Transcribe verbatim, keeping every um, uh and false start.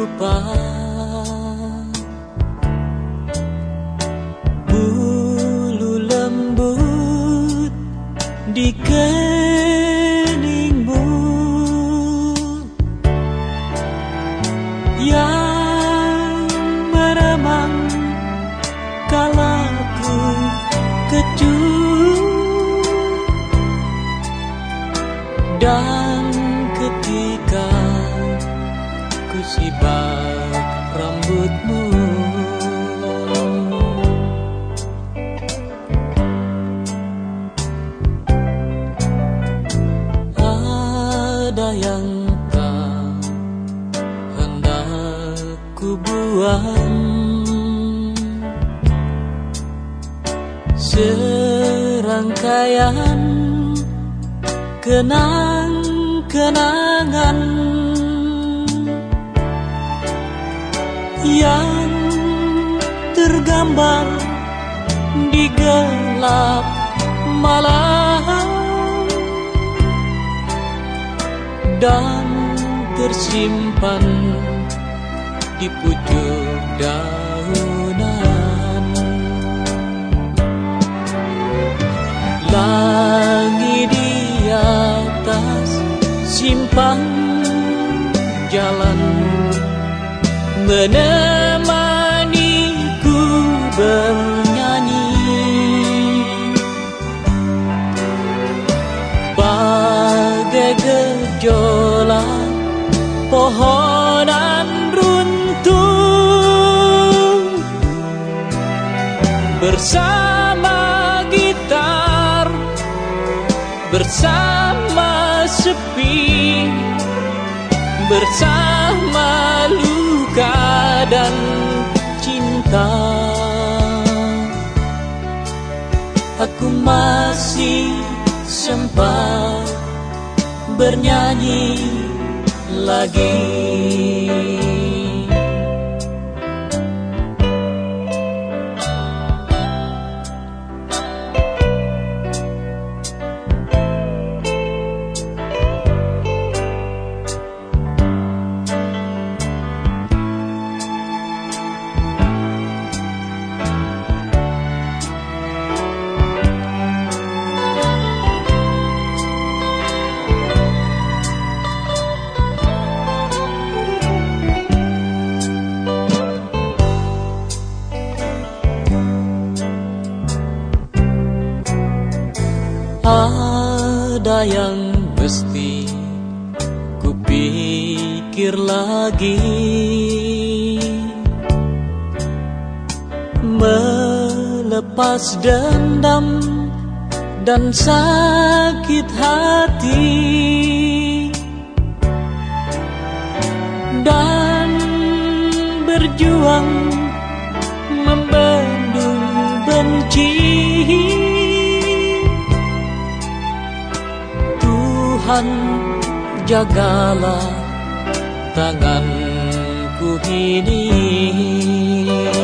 lupa bulu lembut di keningmu yang meremang kala ku kecut, dan ketika ku sibak rambutmu. Ada yang tak hendak ku buang, serangkaian kenang-kenangan yang tergambar di gelap malam dan tersimpan di pucuk daunan. Langit di atas simpang jalan menemaniku bernyanyi, bagai gejolak pohonan runtuh, bersama gitar, bersama sepi, bersama luka dan cinta. Aku masih sempat bernyanyi lagi. Ada yang mesti kupikir lagi, melepas dendam dan sakit hati, dan berjuang membendung benci. Tuhan, jagalah tanganku ini.